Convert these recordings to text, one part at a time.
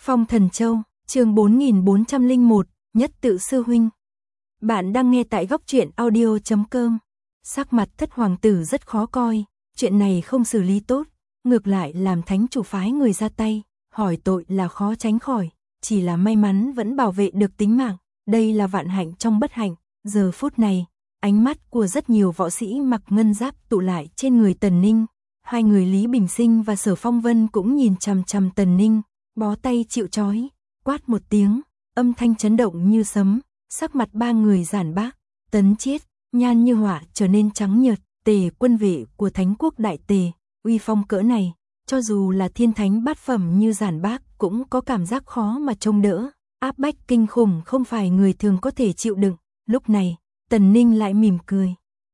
Phong Thần Châu, chương 4401, Nhất Tự Sư Huynh. Bạn đang nghe tại góc truyện audio.com. Sắc mặt Thất Hoàng tử rất khó coi, chuyện này không xử lý tốt, ngược lại làm thánh chủ phái người ra tay, hỏi tội là khó tránh khỏi, chỉ là may mắn vẫn bảo vệ được tính mạng, đây là vạn hạnh trong bất hạnh. Giờ phút này, ánh mắt của rất nhiều võ sĩ mặc ngân giáp tụ lại trên người Tần Ninh, hai người Lý Bình Sinh và Sở Phong Vân cũng nhìn chằm chằm Tần Ninh, bó tay chịu trói, quát một tiếng, âm thanh chấn động như sấm, sắc mặt ba người giản bác, Tấn Chiết, nhan như họa trở nên trắng nhợt, Tề quân vệ của Thánh quốc Đại Tề, uy phong cỡ này, cho dù là thiên thánh bát phẩm như giản bác cũng có cảm giác khó mà trông đỡ, áp bách kinh khủng không phải người thường có thể chịu đựng. Lúc này, Tần Ninh lại mỉm cười.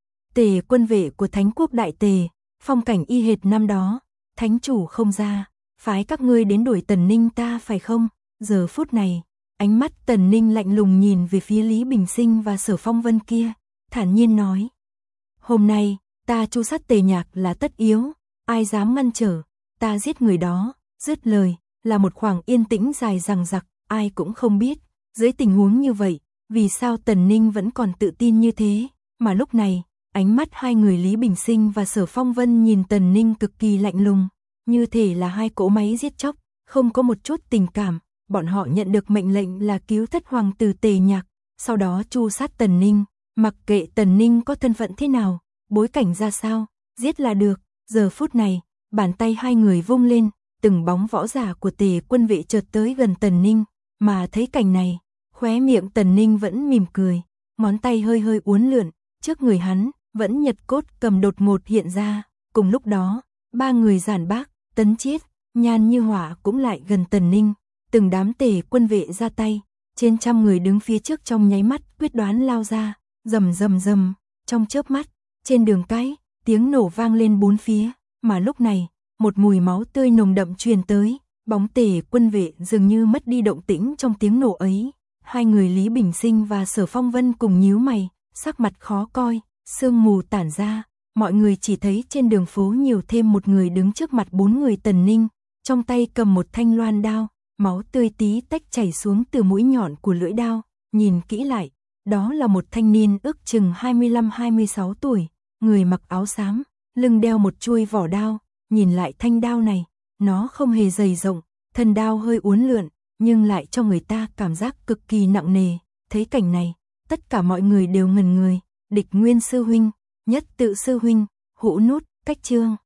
Tề quân vệ của Thánh quốc Đại Tề, phong cảnh y hệt năm đó, thánh chủ không ra, phái các ngươi đến đuổi Tần Ninh ta phải không? Giờ phút này, ánh mắt Tần Ninh lạnh lùng nhìn về phía Lý Bình Sinh và Sở Phong Vân kia, thản nhiên nói. Hôm nay, ta tru sát Tề Nhạc là tất yếu, ai dám ngăn trở, ta giết người đó. Dứt lời, là một khoảng yên tĩnh dài dằng dặc, ai cũng không biết, dưới tình huống như vậy, vì sao Tần Ninh vẫn còn tự tin như thế, mà lúc này, ánh mắt hai người Lý Bình Sinh và Sở Phong Vân nhìn Tần Ninh cực kỳ lạnh lùng, như thể là hai cỗ máy giết chóc, không có một chút tình cảm. Bọn họ nhận được mệnh lệnh là cứu Thất Hoàng tử Tề Nhạc, sau đó tru sát Tần Ninh, mặc kệ Tần Ninh có thân phận thế nào, bối cảnh ra sao, giết là được. Giờ phút này, bàn tay hai người vung lên, từng bóng võ giả của Tề quân vệ chợt tới gần Tần Ninh, mà thấy cảnh này, khóe miệng Tần Ninh vẫn mỉm cười, ngón tay hơi hơi uốn lượn, trước người hắn, vẫn nhật cốt cầm đột ngột hiện ra. Cùng lúc đó, ba người giản bác, Tấn Chiết, nhan như họa cũng lại gần Tần Ninh, từng đám Tề quân vệ ra tay, trên trăm người đứng phía trước trong nháy mắt quyết đoán lao ra, rầm rầm rầm, trong chớp mắt, trên đường cái, tiếng nổ vang lên bốn phía, mà lúc này, một mùi máu tươi nồng đậm truyền tới, bóng Tề quân vệ dường như mất đi động tĩnh trong tiếng nổ ấy. Hai người Lý Bình Sinh và Sở Phong Vân cùng nhíu mày, sắc mặt khó coi, sương mù tản ra, mọi người chỉ thấy trên đường phố nhiều thêm một người đứng trước mặt bốn người Tần Ninh, trong tay cầm một thanh loan đao, máu tươi tí tách chảy xuống từ mũi nhọn của lưỡi đao, nhìn kỹ lại, đó là một thanh niên ước chừng 25-26 tuổi, người mặc áo xám, lưng đeo một chuôi vỏ đao, nhìn lại thanh đao này, nó không hề dày rộng, thân đao hơi uốn lượn, nhưng lại cho người ta cảm giác cực kỳ nặng nề. Thấy cảnh này, tất cả mọi người đều ngẩn người. Địch Nguyên sư huynh, Nhất Tự sư huynh, Hũ Nút, Cách Chương.